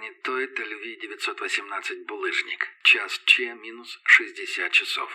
Планетоид LV-918 булыжник. Час Ч минус 60 часов.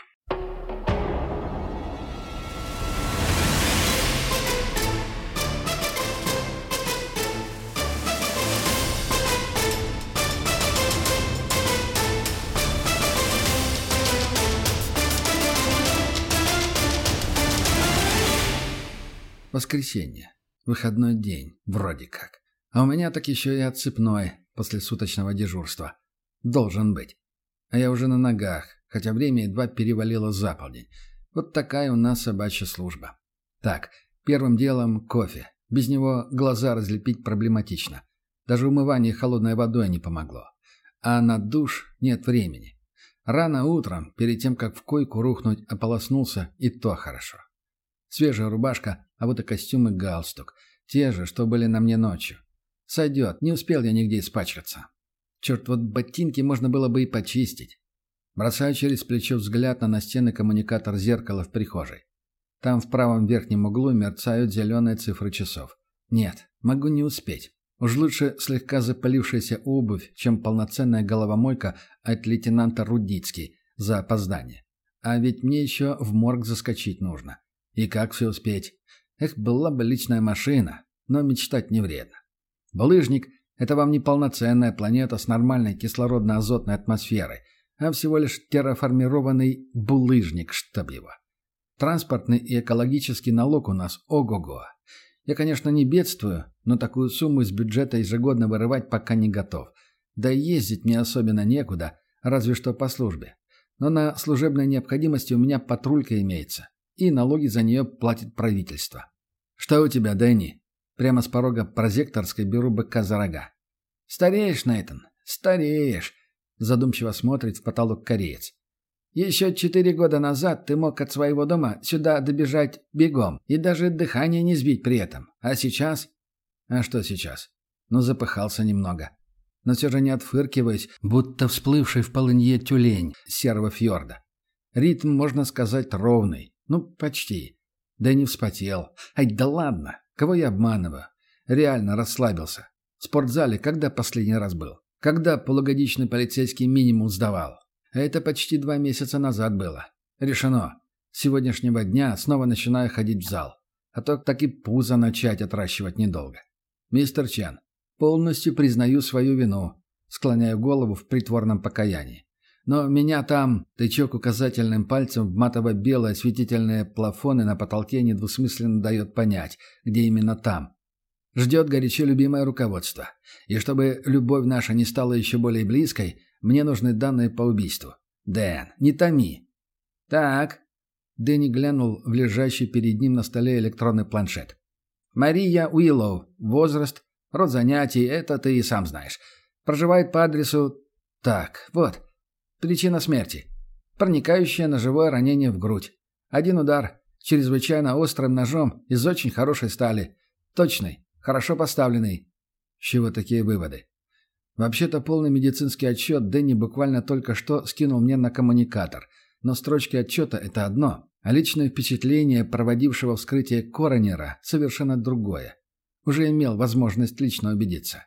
Воскресенье. Выходной день, вроде как. А у меня так еще и отсыпной после суточного дежурства. Должен быть. А я уже на ногах, хотя время едва перевалило за полдень. Вот такая у нас собачья служба. Так, первым делом кофе. Без него глаза разлепить проблематично. Даже умывание холодной водой не помогло. А на душ нет времени. Рано утром, перед тем, как в койку рухнуть, ополоснулся, и то хорошо. Свежая рубашка, а вот и костюм и галстук. Те же, что были на мне ночью. Сойдет, не успел я нигде испачкаться. Черт, вот ботинки можно было бы и почистить. Бросаю через плечо взгляд на настенный коммуникатор зеркала в прихожей. Там в правом верхнем углу мерцают зеленые цифры часов. Нет, могу не успеть. Уж лучше слегка запалившаяся обувь, чем полноценная головомойка от лейтенанта Рудицкий за опоздание. А ведь мне еще в морг заскочить нужно. И как все успеть? Эх, была бы личная машина, но мечтать не вредно. Булыжник – это вам не полноценная планета с нормальной кислородно-азотной атмосферой, а всего лишь терраформированный булыжник, чтоб его. Транспортный и экологический налог у нас ого-го. Я, конечно, не бедствую, но такую сумму из бюджета ежегодно вырывать пока не готов. Да и ездить мне особенно некуда, разве что по службе. Но на служебной необходимости у меня патрулька имеется, и налоги за нее платит правительство. «Что у тебя, Дэнни?» Прямо с порога прозекторской беру быка за рога. «Стареешь, Нейтан, стареешь», — задумчиво смотрит в потолок кореец. «Еще 4 года назад ты мог от своего дома сюда добежать бегом и даже дыхание не сбить при этом. А сейчас?» «А что сейчас?» Ну, запыхался немного. Но все же не отфыркиваясь, будто всплывший в полынье тюлень серого фьорда. Ритм, можно сказать, ровный. Ну, почти. Да и не вспотел. Ай, да ладно. Кого я обманываю? Реально расслабился. В спортзале когда последний раз был? Когда полугодичный полицейский минимум сдавал? А это почти 2 месяца назад было. Решено. С сегодняшнего дня снова начинаю ходить в зал. А то так и пузо начать отращивать недолго. Мистер Чен, полностью признаю свою вину. Склоняю голову в притворном покаянии. Но меня там, тычок указательным пальцем в матово-белые осветительные плафоны на потолке недвусмысленно дает понять, где именно там. Ждет горячо любимое руководство. И чтобы любовь наша не стала еще более близкой, мне нужны данные по убийству. Дэн, не томи. Так. Дэнни глянул в лежащий перед ним на столе электронный планшет. Мария Уиллоу. Возраст, род занятий, это ты и сам знаешь. Проживает по адресу... Так, вот. Причина смерти. Проникающее ножевое ранение в грудь. 1 удар. Чрезвычайно острым ножом из очень хорошей стали. Точный. Хорошо поставленный. С чего такие выводы? Вообще-то полный медицинский отчет Дэнни буквально только что скинул мне на коммуникатор. Но строчки отчета – это одно. А личное впечатление проводившего вскрытие коронера – совершенно другое. Уже имел возможность лично убедиться.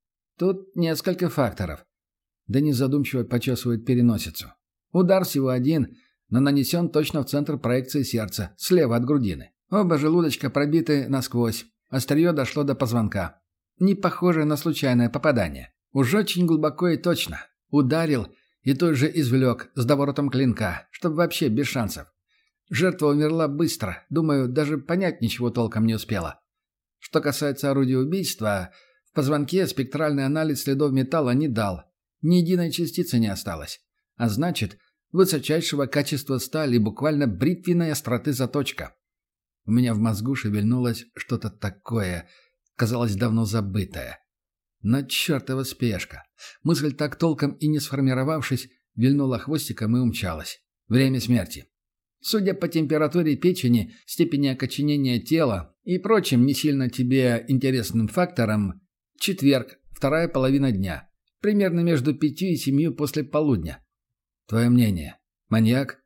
Тут несколько факторов. Дэнни задумчиво почесывает переносицу. Удар всего 1, но нанесен точно в центр проекции сердца, слева от грудины. Оба желудочка пробиты насквозь. Острие дошло до позвонка. Не похоже на случайное попадание. Уж очень глубоко и точно. Ударил и тут же извлек с доворотом клинка, чтобы вообще без шансов. Жертва умерла быстро. Думаю, даже понять ничего толком не успела. Что касается орудия убийства, в позвонке спектральный анализ следов металла не дал. Ни единой частицы не осталось. А значит, высочайшего качества стали, буквально бритвенной остроты заточка. У меня в мозгу шевельнулось что-то такое, казалось, давно забытое. Но чертова спешка. Мысль, так толком и не сформировавшись, вильнула хвостиком и умчалась. Время смерти. Судя по температуре печени, степени окоченения тела и прочим не сильно тебе интересным факторам, четверг, 2-я половина дня. Примерно между 5 и 7 после полудня. Твое мнение? Маньяк?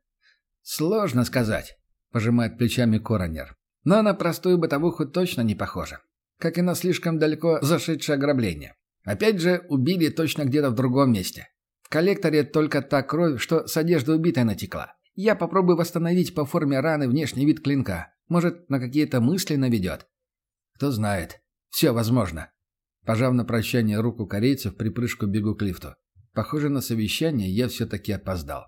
Сложно сказать, пожимает плечами коронер. Но на простую бытовуху точно не похоже. Как и на слишком далеко зашедшее ограбление. Опять же, убили точно где-то в другом месте. В коллекторе только та кровь, что с одежды убитой натекла. Я попробую восстановить по форме раны внешний вид клинка. Может, на какие-то мысли наведет. Кто знает. Все возможно. Пожав на прощание руку корейцу, в припрыжку бегу к лифту. Похоже, на совещание я все-таки опоздал.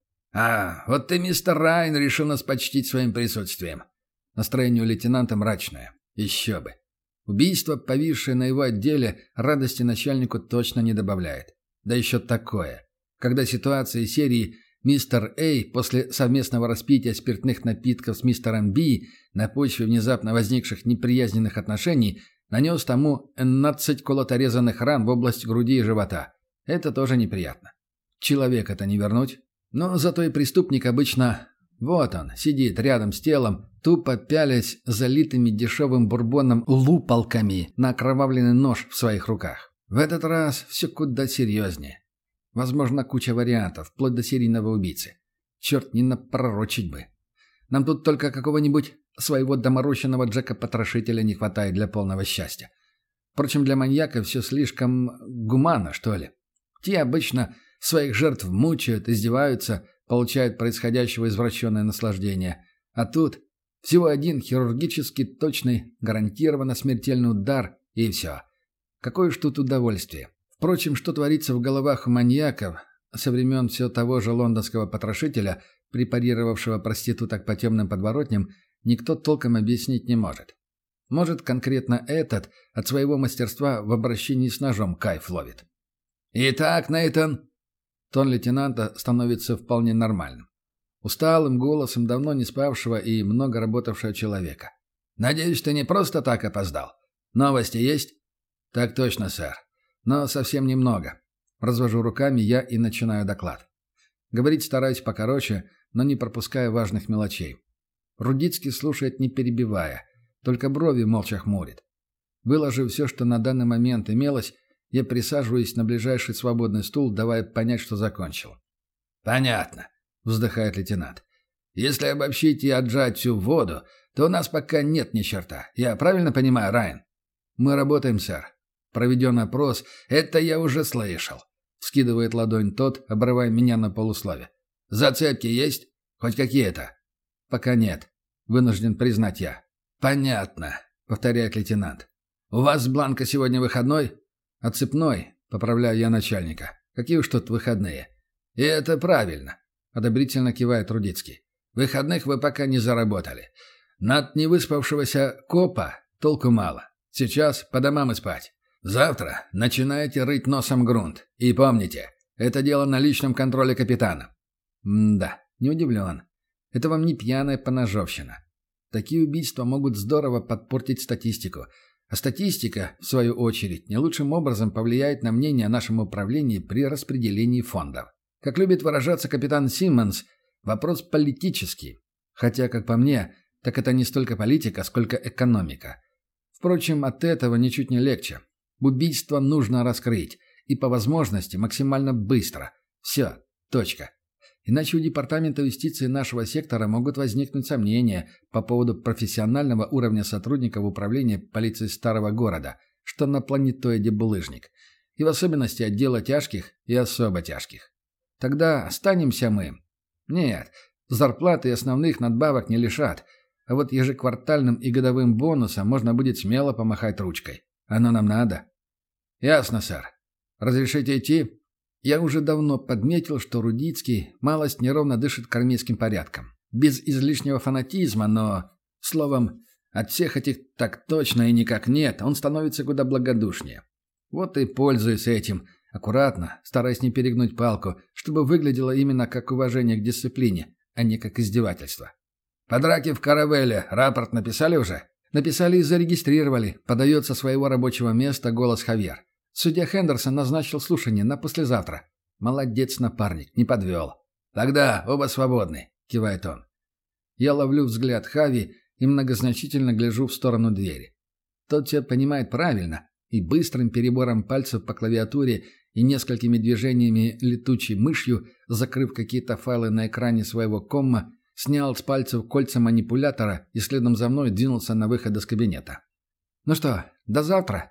Вот ты, мистер Райан, решил нас почтить своим присутствием. Настроение у лейтенанта мрачное. Еще бы. Убийство, повисшее на его отделе, радости начальнику точно не добавляет. Да еще такое. Когда ситуация из серии «Мистер Эй» после совместного распития спиртных напитков с мистером Би на почве внезапно возникших неприязненных отношений нанес тому 12 колото-резанных ран в область груди и живота. Это тоже неприятно. Человека-то не вернуть. Но зато и преступник обычно... Вот он, сидит рядом с телом, тупо пялясь залитыми дешевым бурбоном лупалками на окровавленный нож в своих руках. В этот раз все куда серьезнее. Возможно, куча вариантов, вплоть до серийного убийцы. Черт, не напророчить бы. Нам тут только какого-нибудь своего доморощенного Джека-потрошителя не хватает для полного счастья. Впрочем, для маньяка все слишком гуманно, что ли. Те обычно своих жертв мучают, издеваются, получают происходящего извращенное наслаждение. А тут всего один хирургически точный, гарантированно смертельный удар, и все. Какое ж тут удовольствие. Впрочем, что творится в головах у маньяков со времен все того же лондонского потрошителя, препарировавшего проституток по темным подворотням, никто толком объяснить не может. Может, конкретно этот от своего мастерства в обращении с ножом кайф ловит. «Итак, Нейтан...» Тон лейтенанта становится вполне нормальным. Усталым голосом давно не спавшего и много работавшего человека. «Надеюсь, ты не просто так опоздал. Новости есть?» «Так точно, сэр. Но совсем немного». Развожу руками я и начинаю доклад. Говорить стараюсь покороче, но не пропуская важных мелочей. Рудицкий слушает, не перебивая, только брови молча хмурит. Выложив все, что на данный момент имелось, я присаживаюсь на ближайший свободный стул, давая понять, что закончил. «Понятно», — вздыхает лейтенант. «Если обобщить и отжать всю воду, то у нас пока нет ни черта. Я правильно понимаю, Райан?» «Мы работаем, сэр. Проведен опрос. Это я уже слышал», — скидывает ладонь тот, обрывая меня на полуслове. «Зацепки есть? Хоть какие-то?» «Пока нет», — вынужден признать я. «Понятно», — повторяет лейтенант. «У вас с Бланко сегодня выходной?» «Отцепной», — поправляю я начальника. «Какие уж тут выходные?» «И это правильно», — одобрительно кивает Рудицкий. «Выходных вы пока не заработали. Над невыспавшегося копа толку мало. Сейчас по домам и спать. Завтра начинаете рыть носом грунт. И помните, это дело на личном контроле капитана». Да, не удивлен. Это вам не пьяная поножовщина. Такие убийства могут здорово подпортить статистику. А статистика, в свою очередь, не лучшим образом повлияет на мнение о нашем управлении при распределении фондов. Как любит выражаться капитан Симмонс, вопрос политический. Хотя, как по мне, так это не столько политика, сколько экономика. Впрочем, от этого ничуть не легче. Убийство нужно раскрыть. И по возможности максимально быстро. Все. Точка. Иначе у Департамента юстиции нашего сектора могут возникнуть сомнения по поводу профессионального уровня сотрудников управления полиции старого города, что на планетоиде булыжник. И в особенности отдела тяжких и особо тяжких. Тогда останемся мы. Нет, зарплаты и основных надбавок не лишат, а вот ежеквартальным и годовым бонусом можно будет смело помахать ручкой. Оно нам надо. Ясно, сэр. Разрешите идти? Я уже давно подметил, что Рудицкий малость неровно дышит к армейским порядкам. Без излишнего фанатизма, но... Словом, от всех этих так точно и никак нет, он становится куда благодушнее. Вот и пользуюсь этим, аккуратно, стараясь не перегнуть палку, чтобы выглядело именно как уважение к дисциплине, а не как издевательство. «По драке в Каравелле рапорт написали уже?» «Написали и зарегистрировали», — подает со своего рабочего места голос Хавьер. Судья Хендерсон назначил слушание на послезавтра. Молодец, напарник, не подвел. «Тогда оба свободны», — кивает он. Я ловлю взгляд Хави и многозначительно гляжу в сторону двери. Тот все понимает правильно и быстрым перебором пальцев по клавиатуре и несколькими движениями летучей мышью, закрыв какие-то файлы на экране своего комма, снял с пальцев кольца манипулятора и следом за мной двинулся на выход из кабинета. «Ну что, до завтра?»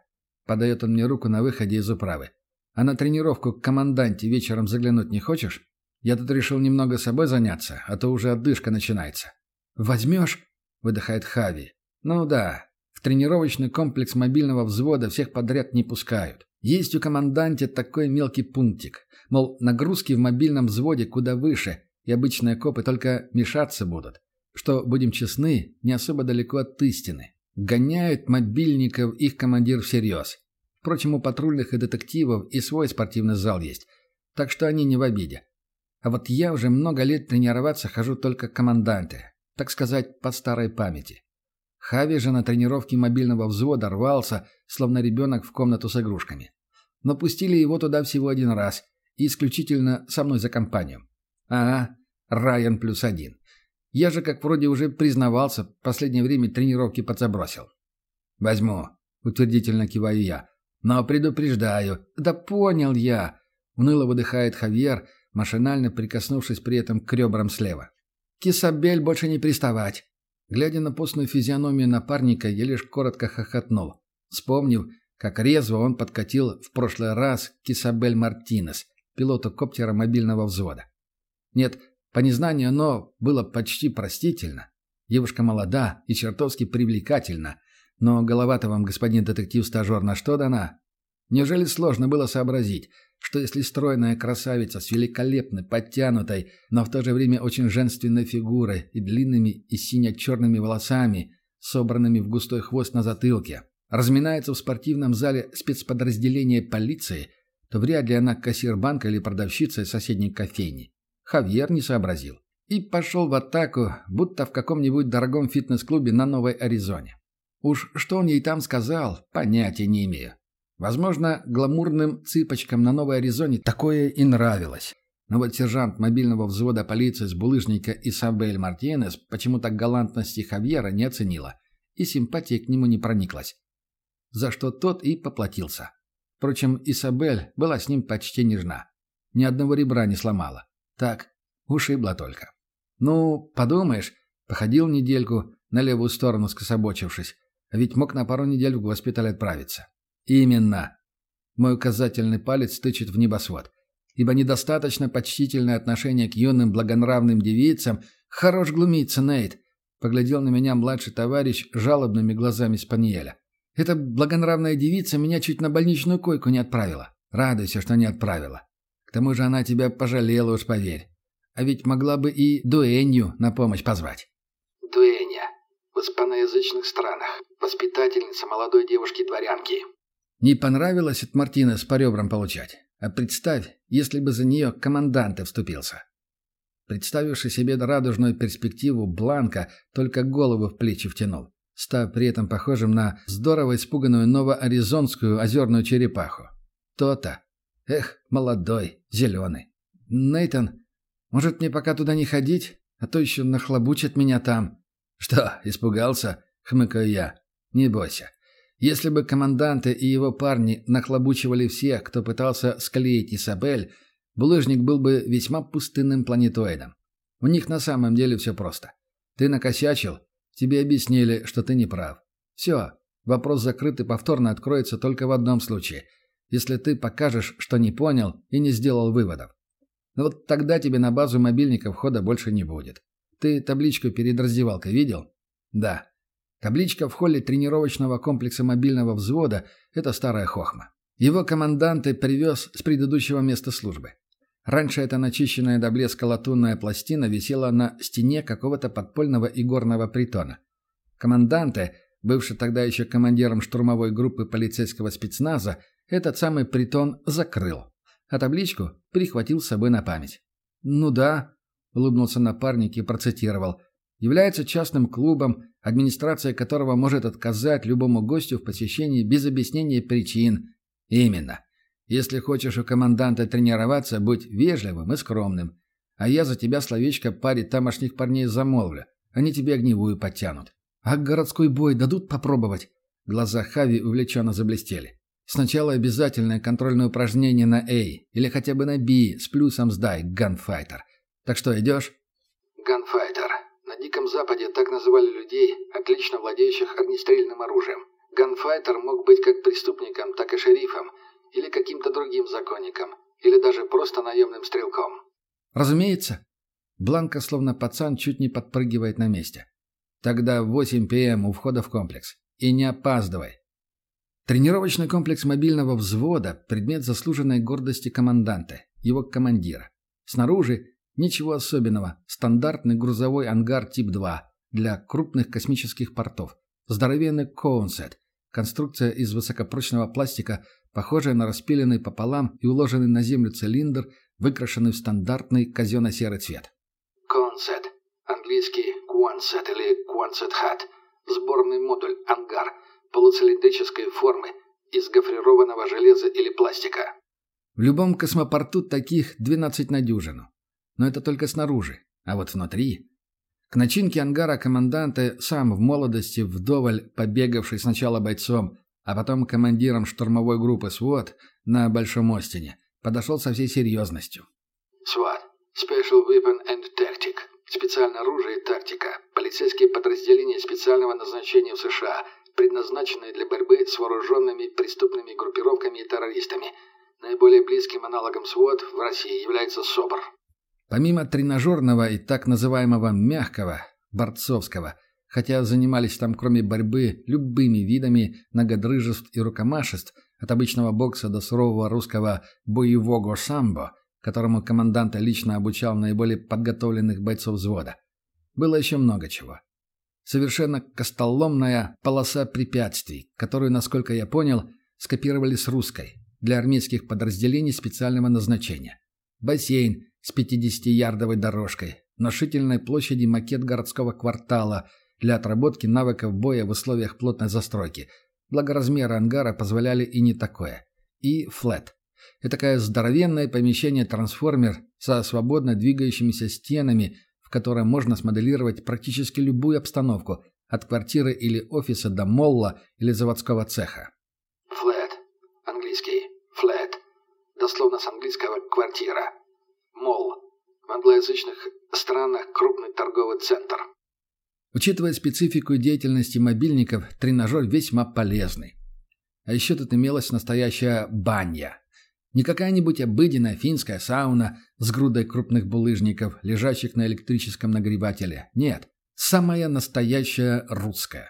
— подает он мне руку на выходе из управы. «А на тренировку к команданте вечером заглянуть не хочешь? Я тут решил немного собой заняться, а то уже отдышка начинается». «Возьмешь?» — выдыхает Хави. «Ну да, в тренировочный комплекс мобильного взвода всех подряд не пускают. Есть у команданте такой мелкий пунктик. Мол, нагрузки в мобильном взводе куда выше, и обычные копы только мешаться будут. Что, будем честны, не особо далеко от истины. Гоняют мобильников их командир всерьез. Впрочем, у патрульных и детективов и свой спортивный зал есть. Так что они не в обиде. А вот я уже много лет тренироваться хожу только к команданте. Так сказать, по старой памяти. Хави же на тренировке мобильного взвода рвался, словно ребенок в комнату с игрушками. Но пустили его туда всего один раз, и исключительно со мной за компанию. Ага, Райан +1. Я же, как вроде уже признавался, в последнее время тренировки подзабросил. «Возьму», — утвердительно киваю я. «Но предупреждаю». «Да понял я», — уныло выдыхает Хавьер, машинально прикоснувшись при этом к ребрам слева. «К Исабель больше не приставать». Глядя на постную физиономию напарника, я лишь коротко хохотнул, вспомнив, как резво он подкатил в прошлый раз к Исабель Мартинес, пилоту коптера мобильного взвода. Нет, по незнанию оно было почти простительно. Девушка молода и чертовски привлекательна, но голова-то вам, господин детектив-стажер, на что дана? Неужели сложно было сообразить, что если стройная красавица с великолепной, подтянутой, но в то же время очень женственной фигурой и длинными и сине-черными волосами, собранными в густой хвост на затылке, разминается в спортивном зале спецподразделения полиции, то вряд ли она кассир банка или продавщица из соседней кофейни. Хавьер не сообразил и пошел в атаку, будто в каком-нибудь дорогом фитнес-клубе на Новой Аризоне. Уж что он ей там сказал, понятия не имею. Возможно, гламурным цыпочкам на Новой Аризоне такое и нравилось. Но вот сержант мобильного взвода полиции с булыжника Исабель Мартинес почему-то галантности Хавьера не оценила и симпатии к нему не прониклась. За что тот и поплатился. Впрочем, Исабель была с ним почти нежна. Ни одного ребра не сломала. Так, ушибла только. Ну, подумаешь, походил недельку, на левую сторону скособочившись, а ведь мог на пару недель в госпиталь отправиться. Именно. Мой указательный палец тычет в небосвод. Ибо недостаточно почтительное отношение к юным благонравным девицам. Хорош глумиться, Нейт. Поглядел на меня младший товарищ жалобными глазами спаниеля. Эта благонравная девица меня чуть на больничную койку не отправила. Радуйся, что не отправила. К тому же она тебя пожалела, уж поверь. А ведь могла бы и дуэнью на помощь позвать. Дуэня. В испаноязычных странах. Воспитательница молодой девушки-дворянки. Не понравилось от Мартинес по ребрам получать. А представь, если бы за нее командант вступился. Представивший себе радужную перспективу, Бланка только голову в плечи втянул, став при этом похожим на здорово испуганную новоаризонскую озерную черепаху. То-то. Эх, молодой, зеленый. Нейтан, может мне пока туда не ходить, а то еще нахлобучат меня там. Что, испугался? Хмыкаю я. Не бойся. Если бы команданты и его парни нахлобучивали всех, кто пытался склеить Исабель, булыжник был бы весьма пустынным планетоидом. У них на самом деле все просто. Ты накосячил, тебе объяснили, что ты не прав. Все, вопрос закрыт и повторно откроется только в одном случае, если ты покажешь, что не понял и не сделал выводов. Но вот тогда тебе на базу мобильников хода больше не будет. Ты табличку перед раздевалкой видел? Да. Табличка в холле тренировочного комплекса мобильного взвода – это старая хохма. Его командант привез с предыдущего места службы. Раньше эта начищенная до блеска латунная пластина висела на стене какого-то подпольного игорного притона. Команданте, бывший тогда еще командиром штурмовой группы полицейского спецназа, этот самый притон закрыл, а табличку прихватил с собой на память. «Ну да», – улыбнулся напарник и процитировал, «является частным клубом, администрация которого может отказать любому гостю в посещении без объяснения причин». «Именно. Если хочешь у команданта тренироваться, будь вежливым и скромным. А я за тебя словечко паре тамошних парней замолвлю. Они тебе огневую подтянут». «А городской бой дадут попробовать?» Глаза Хави увлеченно заблестели. «Сначала обязательное контрольное упражнение на A или хотя бы на B с плюсом сдай, ганфайтер. Так что, идешь?» Ганфайтер. На Диком Западе так называли людей, отлично владеющих огнестрельным оружием. Ганфайтер мог быть как преступником, так и шерифом, или каким-то другим законником, или даже просто наемным стрелком. Разумеется. Бланка, словно пацан, чуть не подпрыгивает на месте. Тогда в 8 п.м. у входа в комплекс. И не опаздывай. Тренировочный комплекс мобильного взвода – предмет заслуженной гордости команданта, его командира. Снаружи ничего особенного, стандартный грузовой ангар тип 2 для крупных космических портов. Здоровенный коунсет, конструкция из высокопрочного пластика, похожая на распиленный пополам и уложенный на землю цилиндр, выкрашенный в стандартный казенно-серый цвет. Коунсет, английский Quonset или Quonset Hut, сборный модуль, ангар, полуцилиндрической формы, из гофрированного железа или пластика. В любом космопорту таких 12 на дюжину. Но это только снаружи, а вот внутри... К начинке ангара команданта, сам в молодости вдоволь побегавший сначала бойцом, а потом командиром штурмовой группы СВОТ на Большом Остине, подошел со всей серьезностью. SWAT. Special Weapon and Tactic. Специальное оружие и тактика. Полицейские подразделения специального назначения в США, предназначенные для борьбы с вооруженными преступными группировками и террористами. Наиболее близким аналогом СВОТ в России является СОБР. Помимо тренажерного и так называемого «мягкого», борцовского, хотя занимались там кроме борьбы любыми видами многодрыжеств и рукомашеств, от обычного бокса до сурового русского боевого самбо, которому командант лично обучал наиболее подготовленных бойцов взвода. Было еще много чего. Совершенно костоломная полоса препятствий, которую, насколько я понял, скопировали с русской, для армейских подразделений специального назначения. Бассейн с 50-ярдовой дорожкой, внушительной площади макет городского квартала для отработки навыков боя в условиях плотной застройки. Благо размеры ангара позволяли и не такое. И флет. Этакое здоровенное помещение-трансформер со свободно двигающимися стенами, в котором можно смоделировать практически любую обстановку, от квартиры или офиса до молла или заводского цеха. Флет. Английский. Флет. Дословно с английского «квартира». Молл. В англоязычных странах крупный торговый центр. Учитывая специфику деятельности мобильников, тренажер весьма полезный. А еще тут имелась настоящая баня. Не какая-нибудь обыденная финская сауна с грудой крупных булыжников, лежащих на электрическом нагревателе. Нет, самая настоящая русская.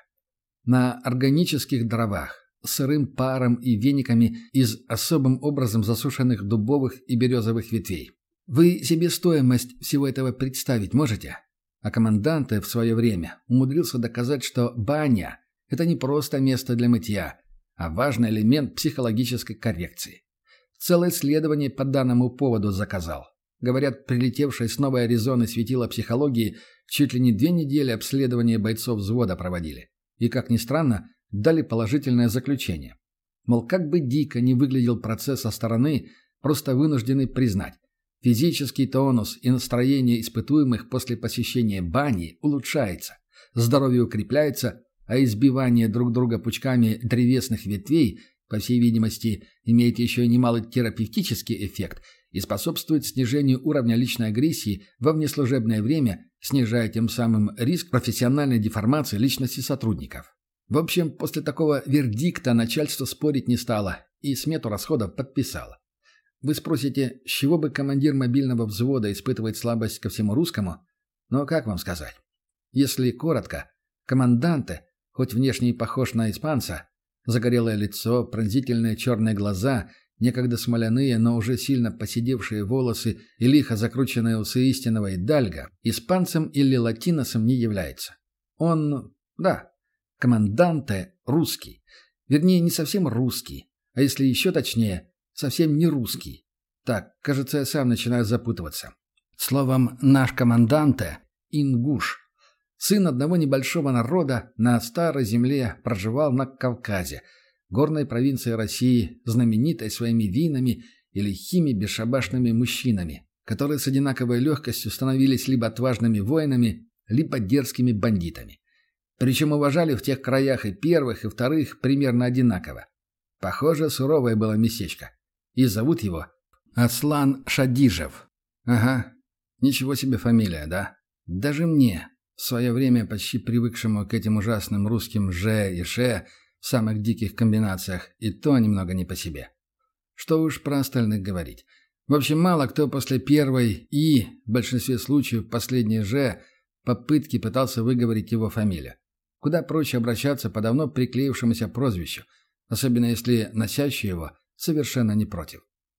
На органических дровах, сырым паром и вениками из особым образом засушенных дубовых и березовых ветвей. Вы себе стоимость всего этого представить можете? А командант в свое время умудрился доказать, что баня – это не просто место для мытья, а важный элемент психологической коррекции. Целое исследование по данному поводу заказал. Говорят, прилетевшее с Новой Аризоны светило психологии чуть ли не 2 недели обследования бойцов взвода проводили. И, как ни странно, дали положительное заключение. Мол, как бы дико не выглядел процесс со стороны, просто вынуждены признать. Физический тонус и настроение испытуемых после посещения бани улучшается, здоровье укрепляется, а избивание друг друга пучками древесных ветвей, по всей видимости, имеет еще и немалый терапевтический эффект и способствует снижению уровня личной агрессии во внеслужебное время, снижая тем самым риск профессиональной деформации личности сотрудников. В общем, после такого вердикта начальство спорить не стало и смету расходов подписало. Вы спросите, с чего бы командир мобильного взвода испытывает слабость ко всему русскому? Но как вам сказать? Если коротко, команданте, хоть внешне и похож на испанца, загорелое лицо, пронзительные черные глаза, некогда смоляные, но уже сильно поседевшие волосы и лихо закрученные усы истинного идальго, испанцем или латиносом не является. Он, да, команданте русский. Вернее, не совсем русский, а если еще точнее, совсем не русский. Так, кажется, я сам начинаю запутываться. Словом, наш команданте – ингуш. Сын одного небольшого народа на старой земле проживал на Кавказе, горной провинции России, знаменитой своими винами и лихими бесшабашными мужчинами, которые с одинаковой легкостью становились либо отважными воинами, либо дерзкими бандитами. Причем уважали в тех краях и первых, и вторых примерно одинаково. Похоже, суровое было местечко. И зовут его Аслан Шадижев. Ага, ничего себе фамилия, да? Даже мне, в свое время почти привыкшему к этим ужасным русским «же» и «ше», в самых диких комбинациях, и то немного не по себе. Что уж про остальных говорить. В общем, мало кто после первой и, в большинстве случаев, последней «Ж» попытки пытался выговорить его фамилию. Куда проще обращаться по давно приклеившемуся прозвищу, особенно если носящий его совершенно не против.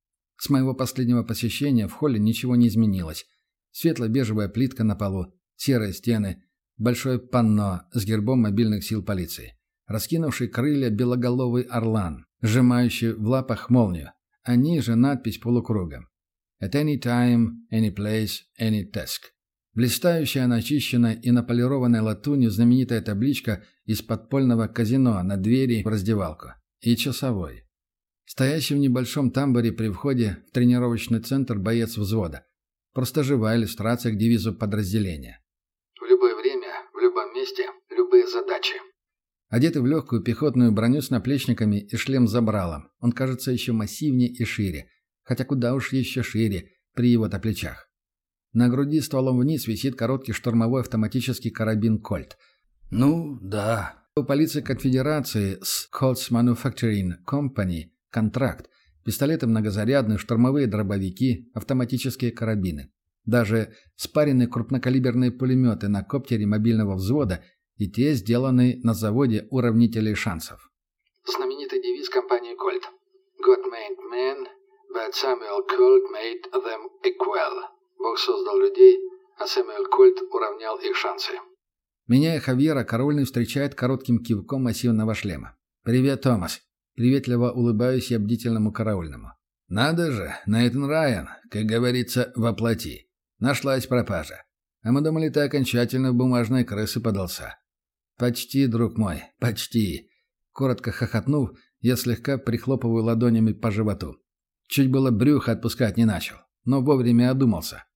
С моего последнего посещения в холле ничего не изменилось. Светло-бежевая плитка на полу, серые стены, большое панно с гербом мобильных сил полиции, раскинувший крылья белоголовый орлан, сжимающий в лапах молнию, а ниже надпись полукругом: «At any time, any place, any task». Блистающая, начищенная и наполированная латунью знаменитая табличка из подпольного казино на двери в раздевалку. И часовой. Стоящий в небольшом тамбуре при входе в тренировочный центр боец взвода. Просто живая иллюстрация к девизу подразделения. В любое время, в любом месте, любые задачи. Одетый в легкую пехотную броню с наплечниками и шлем с забралом, он кажется еще массивнее и шире, хотя куда уж еще шире при его-то плечах. На груди стволом вниз висит короткий штурмовой автоматический карабин «Кольт». Ну, да. У полиции конфедерации с Colts Manufacturing Company контракт. Пистолеты многозарядные, штурмовые дробовики, автоматические карабины. Даже спаренные крупнокалиберные пулеметы на коптере мобильного взвода, и те сделаны на заводе уравнителей шансов. Знаменитый девиз компании «Кольт». God made men, but Samuel Colt made them equal. Бог создал людей, а Сэмюэль Кольт уравнял их шансы. Меня и Хавьера караульный встречает коротким кивком массивного шлема. «Привет, Томас». Приветливо улыбаюсь я бдительному караульному. «Надо же, Нейтан Райан, как говорится, воплоти. Нашлась пропажа. А мы думали, ты окончательно в бумажные крысы подался». «Почти, друг мой, почти». Коротко хохотнув, я слегка прихлопываю ладонями по животу. Чуть было брюхо отпускать не начал, но вовремя одумался.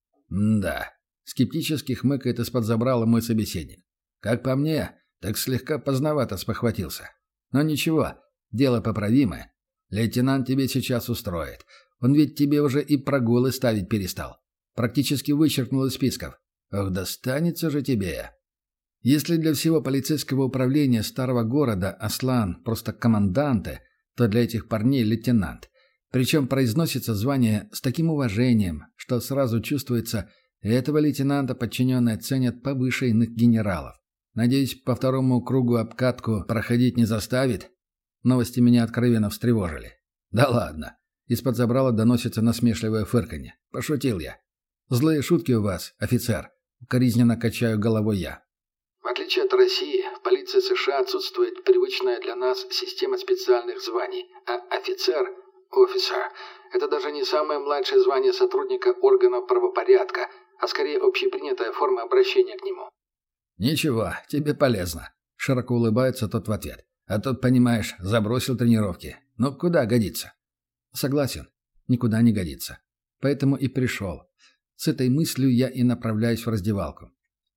«Да», — скептически хмыкает из-под забрала мой собеседник. «Как по мне, так слегка поздновато спохватился. Но ничего, дело поправимое. Лейтенант тебе сейчас устроит. Он ведь тебе уже и прогулы ставить перестал. Практически вычеркнул из списков. Ох, достанется же тебе». Если для всего полицейского управления старого города Аслан просто команданте, то для этих парней лейтенант. Причем произносится звание с таким уважением, что сразу чувствуется, этого лейтенанта подчиненные ценят повыше иных генералов. Надеюсь, по второму кругу обкатку проходить не заставит? Новости меня откровенно встревожили. Да ладно. Из-под забрала доносится насмешливое фырканье. Пошутил я. Злые шутки у вас, офицер. Укоризненно качаю головой я. В отличие от России, в полиции США отсутствует привычная для нас система специальных званий, а офицер, это даже не самое младшее звание сотрудника органов правопорядка, а скорее общепринятая форма обращения к нему. «Ничего, тебе полезно», — широко улыбается тот в ответ. «А тот, понимаешь, забросил тренировки. Ну, куда годится?» «Согласен, никуда не годится. Поэтому и пришел. С этой мыслью я и направляюсь в раздевалку.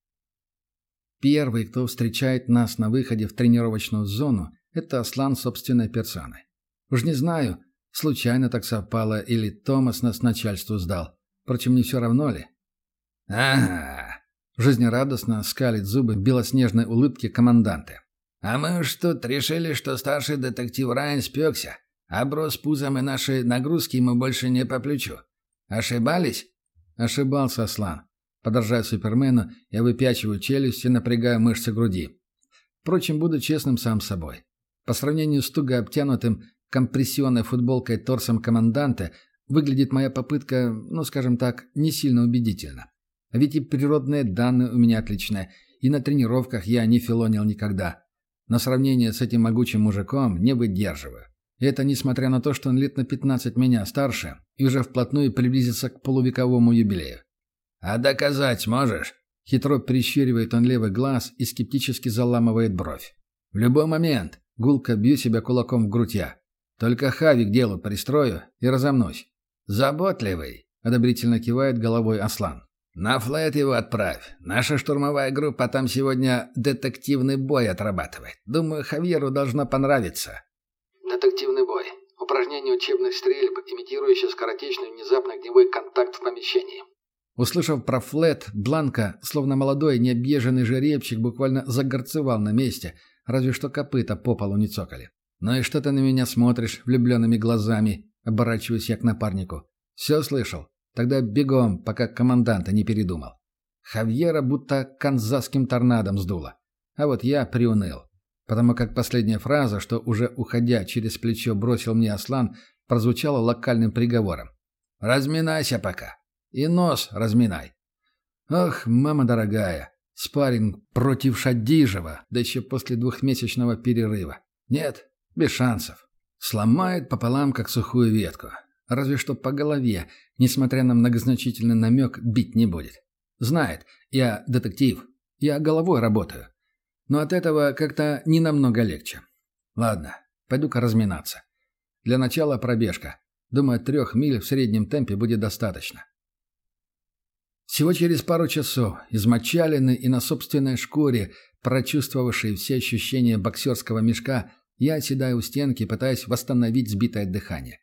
Первый, кто встречает нас на выходе в тренировочную зону, это Аслан собственной персоной. Уж не знаю, случайно так совпало или Томас нас начальству сдал. Впрочем, не все равно ли? «Ага», — жизнерадостно скалит зубы в белоснежной улыбке команданта. «А мы уж тут решили, что старший детектив Райан спекся, оброс пузом и наши нагрузки ему больше не по плечу. Ошибались?» «Ошибался, Аслан». Подражая Супермену, я выпячиваю челюсть и напрягаю мышцы груди. Впрочем, буду честным сам с собой. По сравнению с туго обтянутым компрессионной футболкой торсом команданта, выглядит моя попытка, ну, скажем так, не сильно убедительно. А ведь и природные данные у меня отличные, и на тренировках я не филонил никогда. Но сравнение с этим могучим мужиком не выдерживаю. И это несмотря на то, что он лет на 15 меня старше и уже вплотную приблизится к полувековому юбилею. «А доказать можешь?» Хитро прищуривает он левый глаз и скептически заламывает бровь. «В любой момент», — гулко бью себя кулаком в грудь я. «Только Хави к делу пристрою и разомнусь». «Заботливый», — одобрительно кивает головой Аслан. «На флэт его отправь. Наша штурмовая группа там сегодня детективный бой отрабатывает. Думаю, Хавьеру должно понравиться». Детективный бой. Упражнение учебных стрельб, имитирующее скоротечный внезапный огневой контакт в помещении. Услышав про флэт, Бланка, словно молодой необъезженный жеребчик, буквально загорцевал на месте, разве что копыта по полу не цокали. «Ну и что ты на меня смотришь влюбленными глазами?» — оборачиваюсь я к напарнику. «Все слышал? Тогда бегом, пока команданта не передумал». Хавьера будто канзасским торнадом сдуло. А вот я приуныл. Потому как последняя фраза, что уже уходя через плечо бросил мне Аслан, прозвучала локальным приговором. «Разминайся пока. И нос разминай». Ох, мама дорогая, спарринг против Шадижева, да еще после 2-месячного перерыва. Нет, без шансов. Сломает пополам, как сухую ветку. Разве что по голове, несмотря на многозначительный намек, бить не будет. Знает, я детектив, я головой работаю. Но от этого как-то не намного легче. Ладно, пойду-ка разминаться. Для начала пробежка. Думаю, 3 миль в среднем темпе будет достаточно. Всего через пару часов, измочаленный и на собственной шкуре, прочувствовавший все ощущения боксерского мешка, я оседаю у стенки, пытаясь восстановить сбитое дыхание.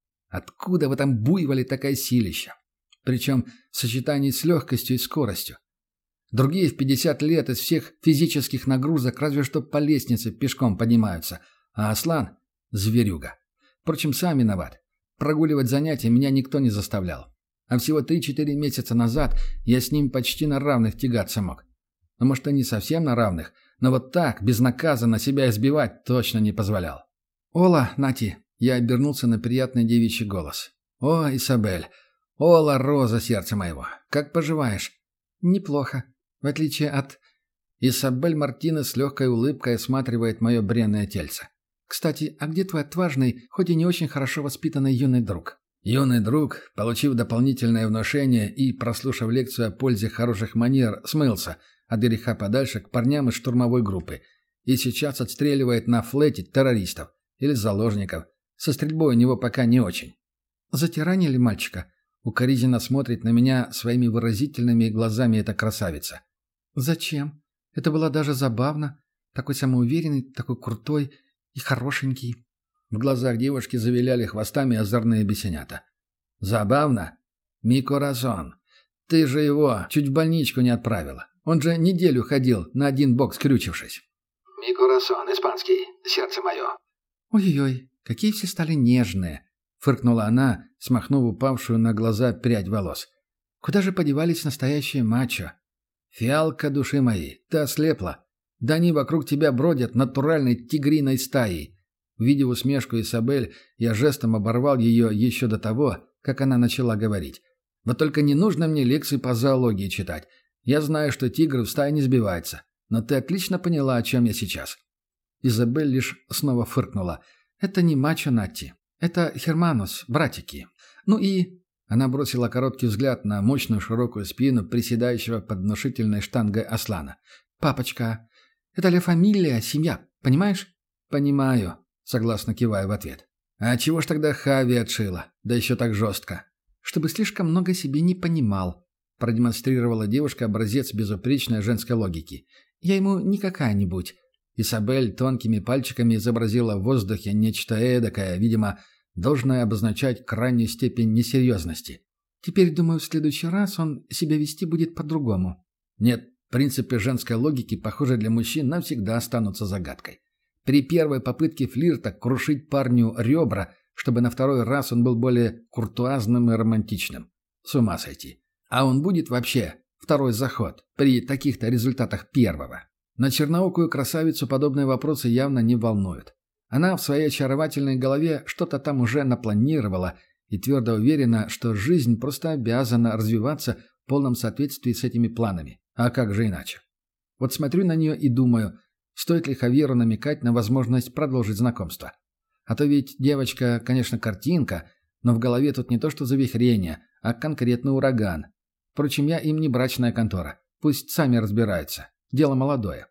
Откуда в этом буйволе такая силища? Причем в сочетании с легкостью и скоростью. Другие в 50 лет из всех физических нагрузок разве что по лестнице пешком поднимаются, а Аслан – зверюга. Впрочем, сам виноват. Прогуливать занятия меня никто не заставлял. А всего 3-4 месяца назад я с ним почти на равных тягаться мог. Ну, может, и не совсем на равных, но вот так, безнаказанно себя избивать точно не позволял. «Ола, Нати!» – я обернулся на приятный девичий голос. «О, Исабель! Ола, роза сердца моего! Как поживаешь?» «Неплохо. В отличие от...» Исабель Мартинес с легкой улыбкой осматривает мое бренное тельце. «Кстати, а где твой отважный, хоть и не очень хорошо воспитанный юный друг?» Юный друг, получив дополнительное внушение и прослушав лекцию о пользе хороших манер, смылся от греха подальше к парням из штурмовой группы и сейчас отстреливает на флете террористов или заложников. Со стрельбой у него пока не очень. «Затиранили мальчика?» Укоризненно смотрит на меня своими выразительными глазами эта красавица. «Зачем? Это было даже забавно. Такой самоуверенный, такой крутой и хорошенький». В глазах девушки завиляли хвостами озорные бесенята. «Забавно? Ми-коразон. Ты же его чуть в больничку не отправила. Он же неделю ходил, на один бок скрючившись». «Ми-коразон, испанский, сердце мое». «Ой-ой-ой, какие все стали нежные», — фыркнула она, смахнув упавшую на глаза прядь волос. «Куда же подевались настоящие мачо? Фиалка души моей, ты ослепла. Да они вокруг тебя бродят натуральной тигриной стаей». Увидев усмешку Исабель, я жестом оборвал ее еще до того, как она начала говорить. «Вот только не нужно мне лекции по зоологии читать. Я знаю, что тигр в стае не сбивается. Но ты отлично поняла, о чем я сейчас». Изабель лишь снова фыркнула. «Это не мачо Натти. Это Херманус, братики. Ну и...» Она бросила короткий взгляд на мощную широкую спину приседающего под внушительной штангой Аслана. «Папочка, это Ля Фамилия, семья, понимаешь?» «Понимаю», — согласно киваю в ответ. «А чего ж тогда Хави отшила? Да еще так жестко». «Чтобы слишком много себе не понимал», — продемонстрировала девушка образец безупречной женской логики. «Я ему не какая-нибудь». Исабель тонкими пальчиками изобразила в воздухе нечто эдакое, видимо, должное обозначать крайнюю степень несерьезности. «Теперь, думаю, в следующий раз он себя вести будет по-другому». Нет, принципы женской логики, похоже, для мужчин навсегда останутся загадкой. При первой попытке флирта крушить парню ребра, чтобы на второй раз он был более куртуазным и романтичным. С ума сойти. А он будет вообще второй заход при таких-то результатах первого. Но черноокую красавицу подобные вопросы явно не волнуют. Она в своей очаровательной голове что-то там уже напланировала и твердо уверена, что жизнь просто обязана развиваться в полном соответствии с этими планами. А как же иначе? Вот смотрю на нее и думаю, стоит ли Хавьеру намекать на возможность продолжить знакомство. А то ведь девочка, конечно, картинка, но в голове тут не то что завихрение, а конкретный ураган. Впрочем, я им не брачная контора. Пусть сами разбираются. Дело молодое.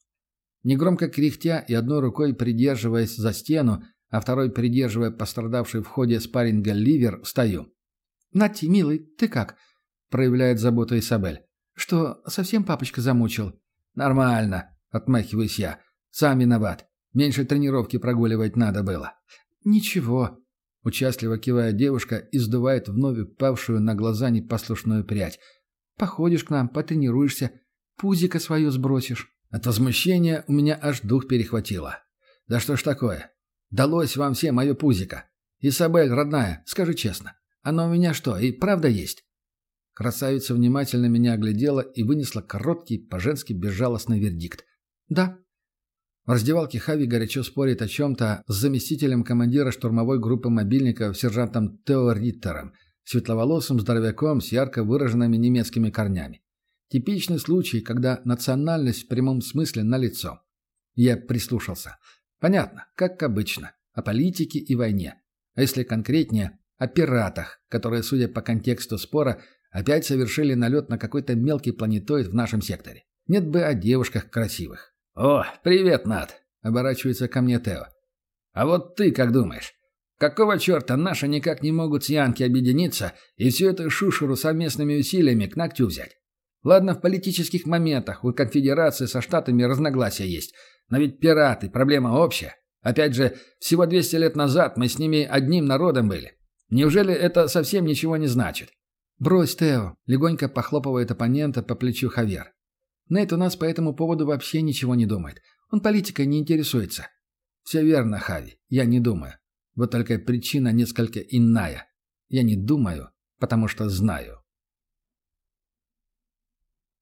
Негромко кряхтя и одной рукой придерживаясь за стену, а второй придерживая пострадавший в ходе спарринга ливер, встаю. «Нати, милый, ты как?» – проявляет заботу Исабель. «Что, совсем папочка замучил?» «Нормально», – отмахиваюсь я. «Сам виноват. Меньше тренировки прогуливать надо было». «Ничего», – участливо кивая девушка и сдувает вновь упавшую на глаза непослушную прядь. «Походишь к нам, потренируешься, пузико свое сбросишь». От возмущения у меня аж дух перехватило. Да что ж такое? Далось вам всем мое пузико. Исабель, родная, скажи честно, оно у меня что, и правда есть? Красавица внимательно меня оглядела и вынесла короткий, по-женски безжалостный вердикт. Да. В раздевалке Хави горячо спорит о чем-то с заместителем командира штурмовой группы мобильников сержантом Тео Риттером, светловолосым здоровяком с ярко выраженными немецкими корнями. Типичный случай, когда национальность в прямом смысле налицо. Я прислушался. Понятно, как обычно, о политике и войне. А если конкретнее, о пиратах, которые, судя по контексту спора, опять совершили налет на какой-то мелкий планетоид в нашем секторе. Нет бы о девушках красивых. «О, привет, Нат!» — оборачивается ко мне Тео. «А вот ты как думаешь? Какого черта наши никак не могут с Янки объединиться и всю эту шушеру совместными усилиями к ногтю взять? Ладно, в политических моментах у конфедерации со штатами разногласия есть, но ведь пираты – проблема общая. Опять же, всего 200 лет назад мы с ними одним народом были. Неужели это совсем ничего не значит?» «Брось, Тео», — легонько похлопывает оппонента по плечу Хавьер. «Нейт у нас по этому поводу вообще ничего не думает. Он политикой не интересуется». «Все верно, Хави, я не думаю. Вот только причина несколько иная. Я не думаю, потому что знаю».